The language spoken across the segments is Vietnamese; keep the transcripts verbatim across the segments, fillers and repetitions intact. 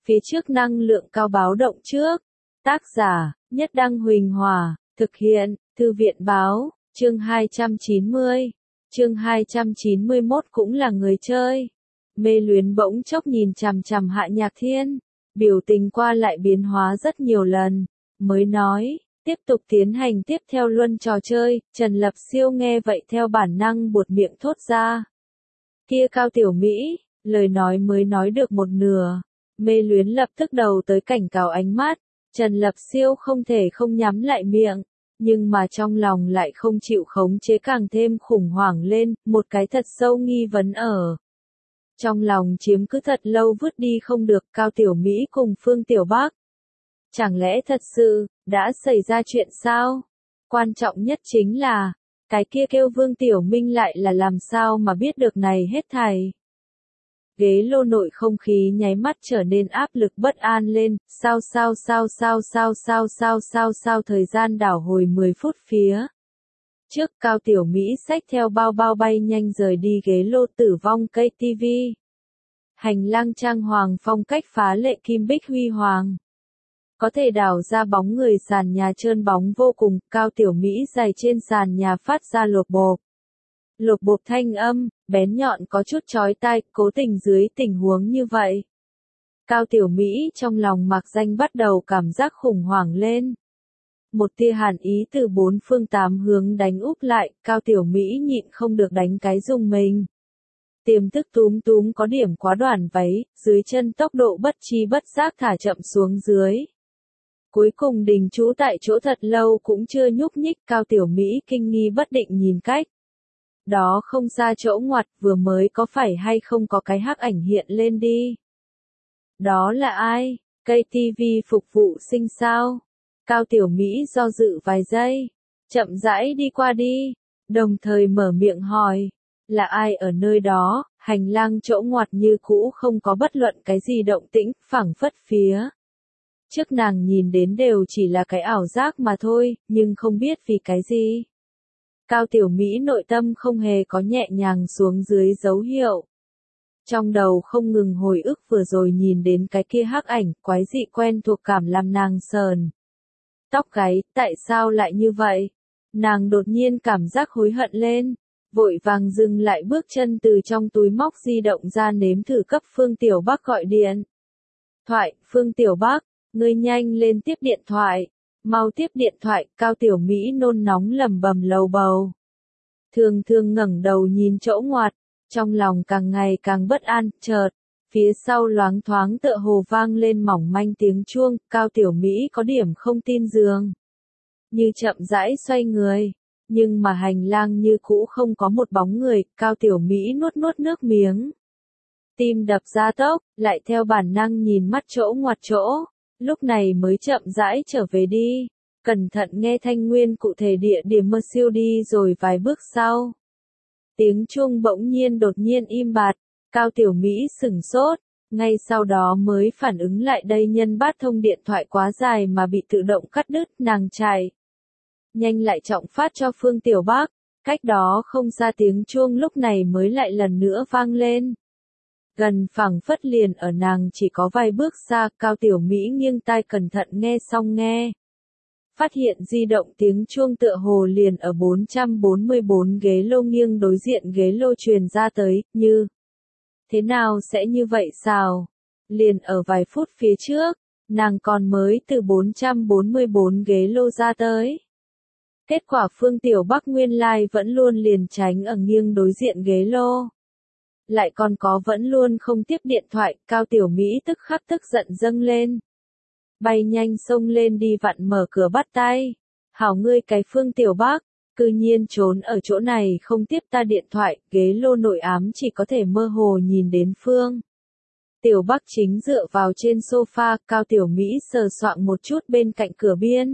phía trước năng lượng cao báo động trước. Tác giả, Nhất Đăng Huỳnh Hòa, thực hiện, Thư viện Báo, chương hai trăm chín mươi. Chương hai trăm chín mươi mốt cũng là người chơi. Mê Luyến bỗng chốc nhìn chằm chằm Hạ Nhạc Thiên, biểu tình qua lại biến hóa rất nhiều lần, mới nói, tiếp tục tiến hành tiếp theo luân trò chơi. Trần Lập Siêu nghe vậy theo bản năng buột miệng thốt ra. Kia Cao Tiểu Mỹ, lời nói mới nói được một nửa. Mê Luyến lập tức đầu tới cảnh cáo ánh mắt, Trần Lập Siêu không thể không nhắm lại miệng, nhưng mà trong lòng lại không chịu khống chế, càng thêm khủng hoảng lên, một cái thật sâu nghi vấn ở. Trong lòng chiếm cứ thật lâu vứt đi không được. Cao Tiểu Mỹ cùng Phương Tiểu Bắc. Chẳng lẽ thật sự, đã xảy ra chuyện sao? Quan trọng nhất chính là, cái kia kêu Vương Tiểu Minh lại là làm sao mà biết được này hết thảy. Ghế lô nội không khí nháy mắt trở nên áp lực bất an lên, sao sao sao sao sao sao sao sao sao thời gian đảo hồi mười phút phía. Trước Cao Tiểu Mỹ xách theo bao bao bay nhanh rời đi ghế lô tử vong cây ti vi. Hành lang trang hoàng phong cách phá lệ kim bích huy hoàng. Có thể đảo ra bóng người, sàn nhà trơn bóng vô cùng, Cao Tiểu Mỹ giày trên sàn nhà phát ra lộp bộp. Lộp bộp thanh âm, bén nhọn có chút chói tai, cố tình dưới tình huống như vậy. Cao Tiểu Mỹ trong lòng mạc danh bắt đầu cảm giác khủng hoảng lên. Một tia hàn ý từ bốn phương tám hướng đánh úp lại, Cao Tiểu Mỹ nhịn không được đánh cái rùng mình. Tiềm thức túm túm có điểm quá đoạn váy, dưới chân tốc độ bất chi bất giác thả chậm xuống dưới. Cuối cùng đình trú tại chỗ thật lâu cũng chưa nhúc nhích. Cao Tiểu Mỹ kinh nghi bất định nhìn cách đó không xa chỗ ngoặt vừa mới có phải hay không có cái hắc ảnh hiện lên đi. Đó là ai? Cây ti vi phục vụ sinh sao? Cao Tiểu Mỹ do dự vài giây, chậm rãi đi qua đi, đồng thời mở miệng hỏi, là ai ở nơi đó? Hành lang chỗ ngoặt như cũ không có bất luận cái gì động tĩnh, phảng phất phía trước nàng nhìn đến đều chỉ là cái ảo giác mà thôi, nhưng không biết vì cái gì. Cao Tiểu Mỹ nội tâm không hề có nhẹ nhàng xuống dưới dấu hiệu. Trong đầu không ngừng hồi ức vừa rồi nhìn đến cái kia hắc ảnh, quái dị quen thuộc cảm làm nàng sờn tóc gáy, tại sao lại như vậy? Nàng đột nhiên cảm giác hối hận lên, vội vàng dừng lại bước chân, từ trong túi móc di động ra nếm thử cấp Phương Tiểu Bắc gọi điện. Thoại, Phương Tiểu Bắc, ngươi nhanh lên tiếp điện thoại, mau tiếp điện thoại. Cao Tiểu Mỹ nôn nóng lẩm bẩm lầu bầu. Thường thường ngẩng đầu nhìn chỗ ngoặt, trong lòng càng ngày càng bất an, chợt, phía sau loáng thoáng tựa hồ vang lên mỏng manh tiếng chuông. Cao Tiểu Mỹ có điểm không tin dường như chậm rãi xoay người, nhưng mà hành lang như cũ không có một bóng người. Cao Tiểu Mỹ nuốt nuốt nước miếng, tim đập ra tốc, lại theo bản năng nhìn mắt chỗ ngoặt chỗ, lúc này mới chậm rãi trở về đi, cẩn thận nghe thanh nguyên cụ thể địa điểm. Mơ siêu đi rồi vài bước sau, tiếng chuông bỗng nhiên đột nhiên im bặt. Cao Tiểu Mỹ sửng sốt, ngay sau đó mới phản ứng lại đây, nhân bát thông điện thoại quá dài mà bị tự động cắt đứt. Nàng chạy nhanh lại trọng phát cho Phương Tiểu Bắc, cách đó không xa tiếng chuông lúc này mới lại lần nữa vang lên. Gần phảng phất liền ở nàng chỉ có vài bước xa. Cao Tiểu Mỹ nghiêng tai cẩn thận nghe xong nghe, phát hiện di động tiếng chuông tựa hồ liền ở bốn trăm bốn mươi bốn ghế lô nghiêng đối diện ghế lô truyền ra tới, như thế nào sẽ như vậy sao? Liền ở vài phút phía trước, nàng còn mới từ bốn trăm bốn mươi bốn ghế lô ra tới. Kết quả Phương Tiểu Bắc nguyên lai like vẫn luôn liền tránh ở nghiêng đối diện ghế lô. Lại còn có vẫn luôn không tiếp điện thoại. Cao Tiểu Mỹ tức khắc tức giận dâng lên, bay nhanh xông lên đi vặn mở cửa bắt tay. Hảo ngươi cái Phương Tiểu Bắc, cư nhiên trốn ở chỗ này không tiếp ta điện thoại. Ghế lô nội ám chỉ có thể mơ hồ nhìn đến Phương Tiểu Bắc chính dựa vào trên sofa. Cao Tiểu Mỹ sờ soạng một chút bên cạnh cửa biên,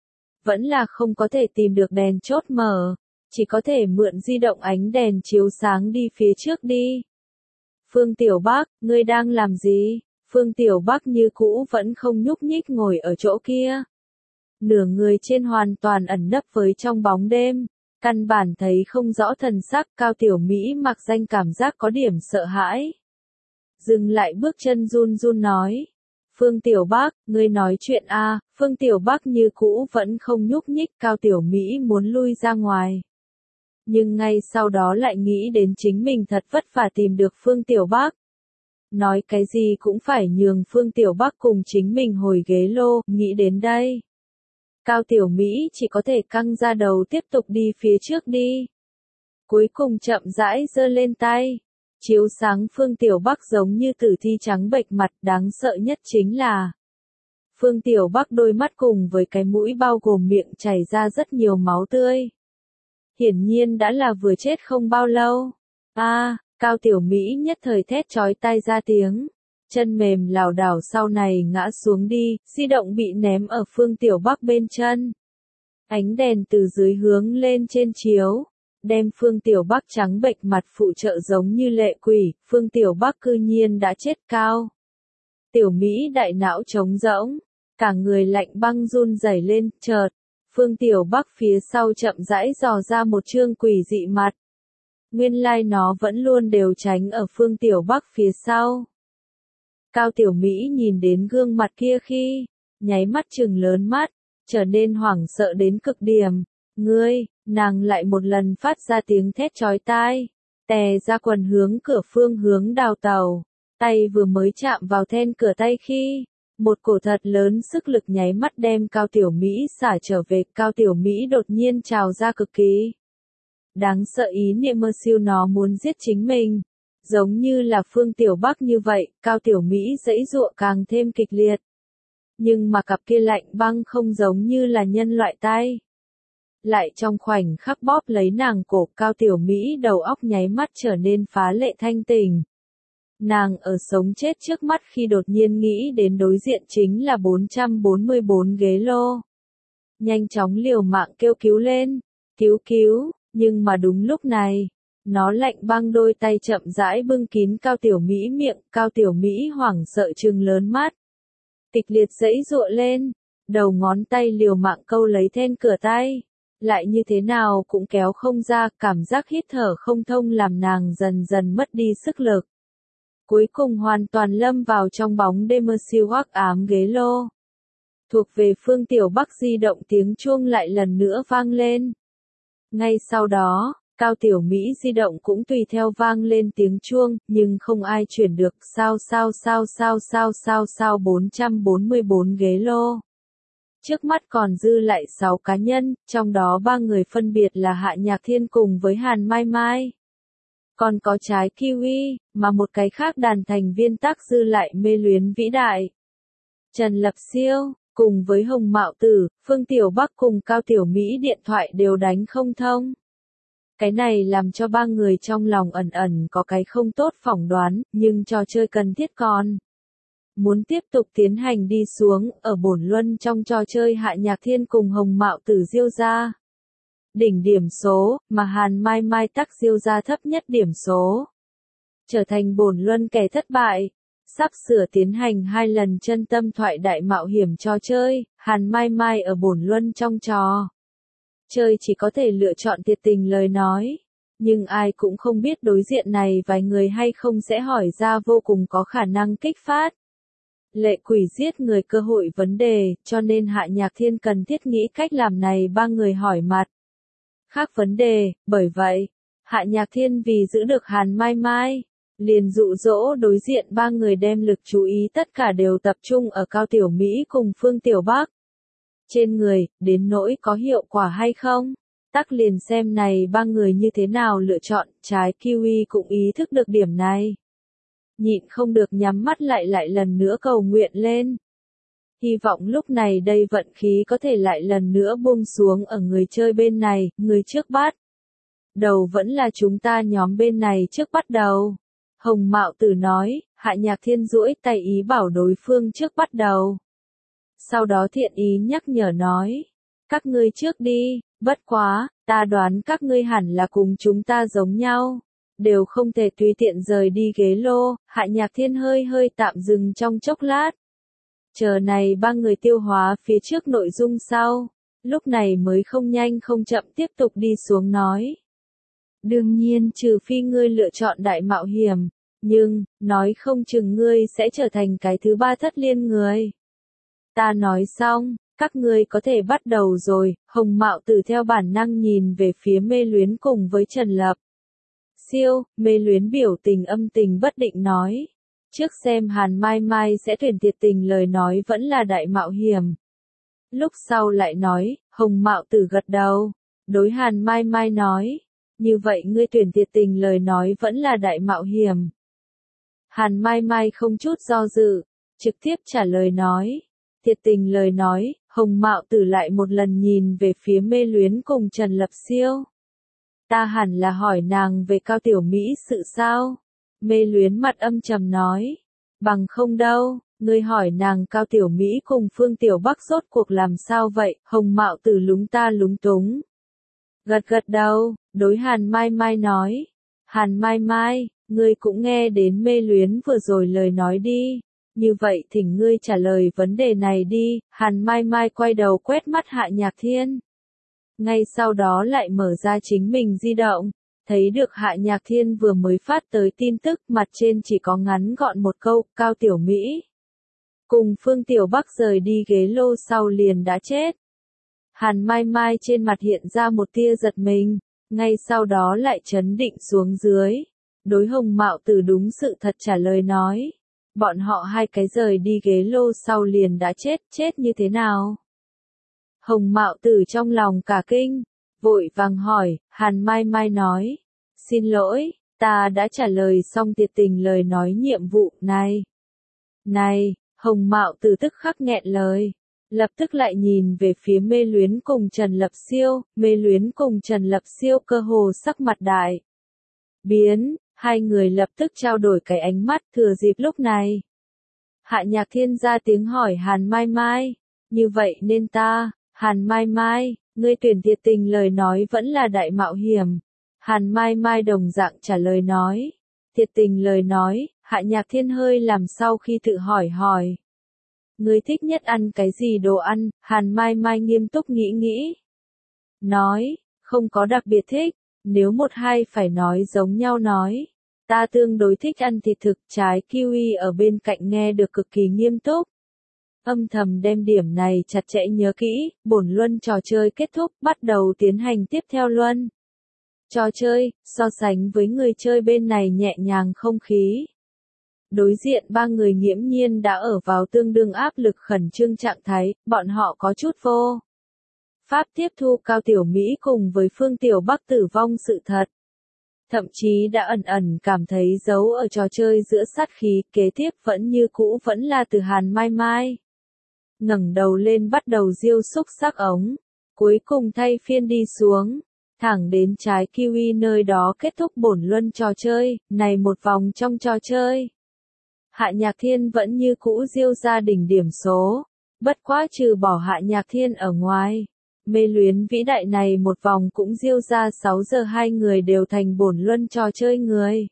vẫn là không có thể tìm được đèn chốt mở, chỉ có thể mượn di động ánh đèn chiếu sáng đi phía trước đi. Phương Tiểu Bắc, ngươi đang làm gì? Phương Tiểu Bắc như cũ vẫn không nhúc nhích ngồi ở chỗ kia, nửa người trên hoàn toàn ẩn nấp với trong bóng đêm, căn bản thấy không rõ thần sắc. Cao Tiểu Mỹ mặc danh cảm giác có điểm sợ hãi, dừng lại bước chân, run run nói, Phương Tiểu Bắc, ngươi nói chuyện a. Phương Tiểu Bắc như cũ vẫn không nhúc nhích, Cao Tiểu Mỹ muốn lui ra ngoài. Nhưng ngay sau đó lại nghĩ đến chính mình thật vất vả tìm được Phương Tiểu Bắc. Nói cái gì cũng phải nhường Phương Tiểu Bắc cùng chính mình hồi ghế lô, nghĩ đến đây. Cao Tiểu Mỹ chỉ có thể căng ra đầu tiếp tục đi phía trước đi. Cuối cùng chậm rãi giơ lên tay. Chiếu sáng Phương Tiểu Bắc giống như tử thi trắng bệch mặt, đáng sợ nhất chính là Phương Tiểu Bắc đôi mắt cùng với cái mũi bao gồm miệng chảy ra rất nhiều máu tươi. Hiển nhiên đã là vừa chết không bao lâu. A, à, Cao Tiểu Mỹ nhất thời thét chói tai ra tiếng. Chân mềm lảo đảo sau này ngã xuống đi, di động bị ném ở Phương Tiểu Bắc bên chân. Ánh đèn từ dưới hướng lên trên chiếu, đem Phương Tiểu Bắc trắng bệch mặt phụ trợ giống như lệ quỷ, Phương Tiểu Bắc cư nhiên đã chết. Cao Tiểu Mỹ đại não trống rỗng, cả người lạnh băng run rẩy lên, chợt, Phương Tiểu Bắc phía sau chậm rãi dò ra một trương quỷ dị mặt. Nguyên lai nó vẫn luôn đều tránh ở Phương Tiểu Bắc phía sau. Cao Tiểu Mỹ nhìn đến gương mặt kia khi, nháy mắt trừng lớn mắt, trở nên hoảng sợ đến cực điểm. Ngươi, nàng lại một lần phát ra tiếng thét chói tai, tè ra quần hướng cửa phương hướng đào tàu, tay vừa mới chạm vào then cửa tay khi, một cổ thật lớn sức lực nháy mắt đem Cao Tiểu Mỹ xả trở về. Cao Tiểu Mỹ đột nhiên trào ra cực kỳ đáng sợ ý niệm mơ siêu, nó muốn giết chính mình. Giống như là Phương Tiểu Bắc như vậy, Cao Tiểu Mỹ giãy giụa càng thêm kịch liệt. Nhưng mà cặp kia lạnh băng không giống như là nhân loại tay. Lại trong khoảnh khắc bóp lấy nàng cổ, Cao Tiểu Mỹ đầu óc nháy mắt trở nên phá lệ thanh tỉnh. Nàng ở sống chết trước mắt khi đột nhiên nghĩ đến đối diện chính là bốn trăm bốn mươi bốn ghế lô. Nhanh chóng liều mạng kêu cứu lên, cứu cứu, nhưng mà đúng lúc này, nó lạnh băng đôi tay chậm rãi bưng kín Cao Tiểu Mỹ miệng, Cao Tiểu Mỹ hoảng sợ trừng lớn mắt. Kịch liệt giãy giụa lên, đầu ngón tay liều mạng câu lấy then cửa tay. Lại như thế nào cũng kéo không ra, cảm giác hít thở không thông làm nàng dần dần mất đi sức lực. Cuối cùng hoàn toàn lâm vào trong bóng đêm mơ siêu hắc ám ghế lô. Thuộc về Phương Tiểu Bắc di động tiếng chuông lại lần nữa vang lên. Ngay sau đó, Cao Tiểu Mỹ di động cũng tùy theo vang lên tiếng chuông, nhưng không ai chuyển được. Sao sao sao sao sao sao sao bốn trăm bốn mươi bốn ghế lô. Trước mắt còn dư lại sáu cá nhân, trong đó ba người phân biệt là Hạ Nhạc Thiên cùng với Hàn Mai Mai. Còn có trái kiwi, mà một cái khác đàn thành viên tác dư lại mê luyến vĩ đại. Trần Lập Siêu, cùng với Hồng Mạo Tử, Phương Tiểu Bắc cùng Cao Tiểu Mỹ điện thoại đều đánh không thông. Cái này làm cho ba người trong lòng ẩn ẩn có cái không tốt phỏng đoán, nhưng trò chơi cần thiết còn muốn tiếp tục tiến hành đi xuống. Ở bổn luân trong trò chơi Hạ Nhạc Thiên cùng Hồng Mạo Tử diêu ra đỉnh điểm số, mà Hàn Mai Mai tắc diêu ra thấp nhất điểm số, trở thành bổn luân kẻ thất bại. Sắp sửa tiến hành hai lần chân tâm thoại đại mạo hiểm trò chơi, Hàn Mai Mai ở bổn luân trong trò chơi chỉ có thể lựa chọn thiệt tình lời nói. Nhưng ai cũng không biết đối diện này vài người hay không sẽ hỏi ra vô cùng có khả năng kích phát lệ quỷ giết người cơ hội vấn đề, cho nên Hạ Nhạc Thiên cần thiết nghĩ cách làm này ba người hỏi mặt khác vấn đề. Bởi vậy, Hạ Nhạc Thiên vì giữ được Hàn Mai Mai, liền dụ dỗ đối diện ba người đem lực chú ý tất cả đều tập trung ở Cao Tiểu Mỹ cùng Phương Tiểu Bắc trên người, đến nỗi có hiệu quả hay không, tắc liền xem này ba người như thế nào lựa chọn. Trái kiwi cũng ý thức được điểm này, nhịn không được nhắm mắt lại lại lần nữa cầu nguyện lên. Hy vọng lúc này đây vận khí có thể lại lần nữa buông xuống ở người chơi bên này. Người trước bắt đầu vẫn là chúng ta nhóm bên này trước bắt đầu. Hồng Mạo Tử nói. Hạ Nhạc Thiên duỗi tay ý bảo đối phương trước bắt đầu. Sau đó thiện ý nhắc nhở nói, các ngươi trước đi, bất quá, ta đoán các ngươi hẳn là cùng chúng ta giống nhau, đều không thể tùy tiện rời đi ghế lô. Hạ Nhạc Thiên hơi hơi tạm dừng trong chốc lát, chờ này ba người tiêu hóa phía trước nội dung sau, lúc này mới không nhanh không chậm tiếp tục đi xuống nói. Đương nhiên trừ phi ngươi lựa chọn đại mạo hiểm, Nhưng, nói không chừng ngươi sẽ trở thành cái thứ ba thất liên người. Ta nói xong, các ngươi có thể bắt đầu rồi, Hồng Mạo Tử theo bản năng nhìn về phía Mê Luyến cùng với Trần Lập. Siêu, Mê Luyến biểu tình âm tình bất định nói. Trước xem Hàn Mai Mai sẽ tuyển Tiệt Tình lời nói vẫn là đại mạo hiểm. Lúc sau lại nói, Hồng Mạo Tử gật đầu. Đối Hàn Mai Mai nói. Như vậy ngươi tuyển Tiệt Tình lời nói vẫn là đại mạo hiểm. Hàn Mai Mai không chút do dự, trực tiếp trả lời nói. Tiệt Tình lời nói, Hồng Mạo Tử lại một lần nhìn về phía Mê Luyến cùng Trần Lập Siêu. Ta hẳn là hỏi nàng về Cao Tiểu Mỹ sự sao? Mê Luyến mặt âm trầm nói. Bằng không đâu, ngươi hỏi nàng Cao Tiểu Mỹ cùng Phương Tiểu Bắc rốt cuộc làm sao vậy? Hồng Mạo Tử lúng ta lúng túng. Gật gật đầu, đối Hàn Mai Mai nói. Hàn Mai Mai, ngươi cũng nghe đến Mê Luyến vừa rồi lời nói đi. Như vậy thỉnh ngươi trả lời vấn đề này đi. Hàn Mai Mai quay đầu quét mắt Hạ Nhạc Thiên. Ngay sau đó lại mở ra chính mình di động. Thấy được Hạ Nhạc Thiên vừa mới phát tới tin tức, mặt trên chỉ có ngắn gọn một câu, Cao Tiểu Mỹ cùng Phương Tiểu Bắc rời đi ghế lô sau liền đã chết. Hàn Mai Mai trên mặt hiện ra một tia giật mình, ngay sau đó lại trấn định xuống dưới. Đối Hồng Mạo Tử đúng sự thật trả lời nói. Bọn họ hai cái rời đi ghế lô sau liền đã chết, chết như thế nào? Hồng Mạo Tử trong lòng cả kinh, vội vàng hỏi, Hàn Mai Mai nói. Xin lỗi, ta đã trả lời xong Tiệt Tình lời nói nhiệm vụ này. Này, Hồng Mạo Tử tức khắc nghẹn lời. Lập tức lại nhìn về phía Mê Luyến cùng Trần Lập Siêu, Mê Luyến cùng Trần Lập Siêu cơ hồ sắc mặt đại biến, hai người lập tức trao đổi cái ánh mắt thừa dịp lúc này. Hạ Nhạc Thiên ra tiếng hỏi Hàn Mai Mai, như vậy nên ta, Hàn Mai Mai, ngươi tuyển Tiệt Tình lời nói vẫn là đại mạo hiểm. Hàn Mai Mai đồng dạng trả lời nói. Tiệt Tình lời nói, Hạ Nhạc Thiên hơi làm sau khi tự hỏi hỏi. Ngươi thích nhất ăn cái gì đồ ăn? Hàn Mai Mai nghiêm túc nghĩ nghĩ. Nói, không có đặc biệt thích, nếu một hai phải nói giống nhau nói. Ta tương đối thích ăn thịt thực, trái kiwi ở bên cạnh nghe được cực kỳ nghiêm túc. Âm thầm đem điểm này chặt chẽ nhớ kỹ, bổn luân trò chơi kết thúc, bắt đầu tiến hành tiếp theo luân. Trò chơi, so sánh với người chơi bên này nhẹ nhàng không khí. Đối diện ba người nghiễm nhiên đã ở vào tương đương áp lực khẩn trương trạng thái, bọn họ có chút vô pháp tiếp thu Cao Tiểu Mỹ cùng với Phương Tiểu Bắc tử vong sự thật. Thậm chí đã ẩn ẩn cảm thấy giấu ở trò chơi giữa sát khí, kế tiếp vẫn như cũ vẫn là từ Hàn Mai Mai. Ngẩng đầu lên bắt đầu diêu xúc sắc ống, cuối cùng thay phiên đi xuống, thẳng đến trái kiwi nơi đó kết thúc bổn luân trò chơi, này một vòng trong trò chơi. Hạ Nhạc Thiên vẫn như cũ diêu ra đỉnh điểm số, bất quá trừ bỏ Hạ Nhạc Thiên ở ngoài. Mê Luyến vĩ đại này một vòng cũng diêu ra sáu giờ hai người đều thành bổn luân trò chơi người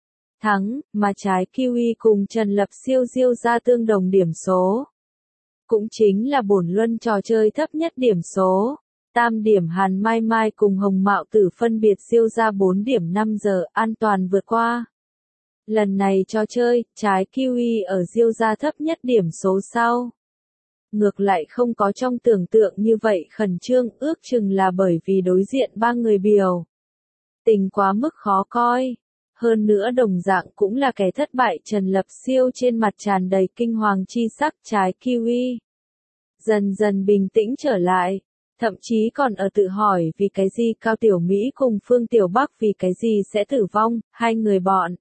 thắng, mà trái kiwi cùng Trần Lập Siêu diêu ra tương đồng điểm số. Cũng chính là bổn luân trò chơi thấp nhất điểm số. Tam điểm Hàn Mai Mai cùng Hồng Mạo Tử phân biệt diêu ra bốn điểm năm giờ, an toàn vượt qua. Lần này trò chơi, trái kiwi ở diêu ra thấp nhất điểm số sau. Ngược lại không có trong tưởng tượng như vậy khẩn trương, ước chừng là bởi vì đối diện ba người biểu. Tình quá mức khó coi. Hơn nữa đồng dạng cũng là kẻ thất bại Trần Lập Siêu trên mặt tràn đầy kinh hoàng chi sắc trái kiwi. Dần dần bình tĩnh trở lại. Thậm chí còn ở tự hỏi vì cái gì Cao Tiểu Mỹ cùng Phương Tiểu Bắc vì cái gì sẽ tử vong, hai người bọn.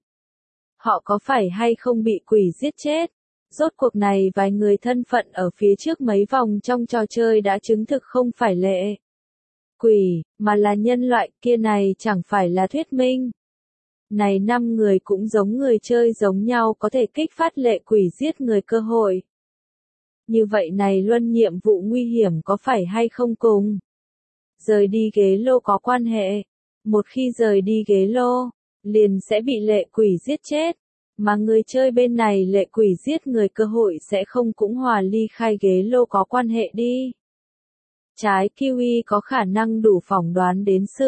Họ có phải hay không bị quỷ giết chết? Rốt cuộc này vài người thân phận ở phía trước mấy vòng trong trò chơi đã chứng thực không phải lệ quỷ, mà là nhân loại, kia này chẳng phải là thuyết minh. Này năm người cũng giống người chơi giống nhau có thể kích phát lệ quỷ giết người cơ hội. Như vậy này luân nhiệm vụ nguy hiểm có phải hay không cùng? Rời đi ghế lô có quan hệ. Một khi rời đi ghế lô, liền sẽ bị lệ quỷ giết chết. Mà người chơi bên này lệ quỷ giết người cơ hội sẽ không cũng hòa ly khai ghế lô có quan hệ đi. Trái kiwi có khả năng đủ phỏng đoán đến sự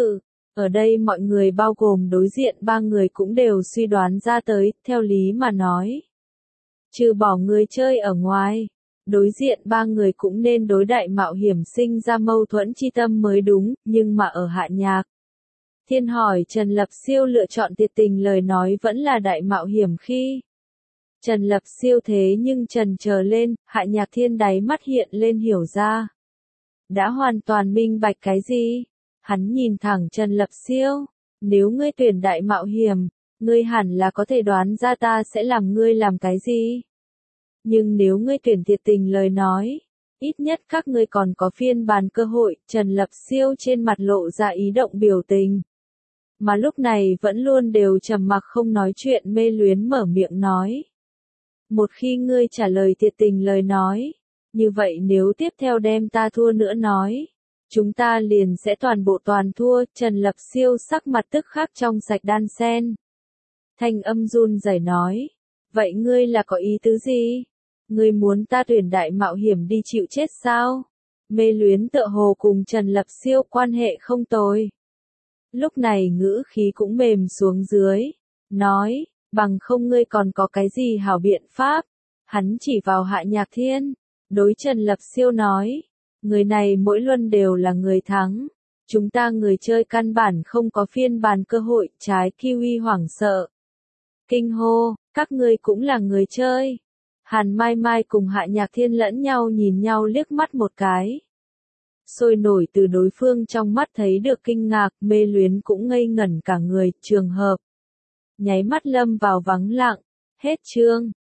Ở đây mọi người bao gồm đối diện ba người cũng đều suy đoán ra tới, theo lý mà nói. Trừ bỏ người chơi ở ngoài, đối diện ba người cũng nên đối đại mạo hiểm sinh ra mâu thuẫn chi tâm mới đúng, nhưng mà ở Hạ Nhạc Thiên hỏi Trần Lập Siêu lựa chọn tuyệt tình lời nói vẫn là đại mạo hiểm khi. Trần Lập Siêu thế nhưng trần chờ lên, Hạ Nhạc Thiên đáy mắt hiện lên hiểu ra. Đã hoàn toàn minh bạch cái gì? Hắn nhìn thẳng Trần Lập Siêu, nếu ngươi tuyển đại mạo hiểm, ngươi hẳn là có thể đoán ra ta sẽ làm ngươi làm cái gì. Nhưng nếu ngươi tuyển thiệt tình lời nói, ít nhất các ngươi còn có phiên bản cơ hội, Trần Lập Siêu trên mặt lộ ra ý động biểu tình. Mà lúc này vẫn luôn đều trầm mặc không nói chuyện Mê Luyến mở miệng nói. Một khi ngươi trả lời thiệt tình lời nói, như vậy nếu tiếp theo đem ta thua nữa nói, chúng ta liền sẽ toàn bộ toàn thua, Trần Lập Siêu sắc mặt tức khắc trong sạch đan sen. Thanh âm run rẩy nói, vậy ngươi là có ý tứ gì? Ngươi muốn ta tuyển đại mạo hiểm đi chịu chết sao? Mê Luyến tựa hồ cùng Trần Lập Siêu quan hệ không tồi. Lúc này ngữ khí cũng mềm xuống dưới, nói, bằng không ngươi còn có cái gì hảo biện pháp? Hắn chỉ vào Hạ Nhạc Thiên, đối Trần Lập Siêu nói, người này mỗi luân đều là người thắng, chúng ta người chơi căn bản không có phiên bản cơ hội, trái Kiwi hoảng sợ. Kinh hô, các ngươi cũng là người chơi. Hàn Mai Mai cùng Hạ Nhạc Thiên lẫn nhau nhìn nhau liếc mắt một cái. Sôi nổi từ đối phương trong mắt thấy được kinh ngạc, Mê Luyến cũng ngây ngẩn cả người, trường hợp. Nháy mắt lâm vào vắng lặng, hết chương.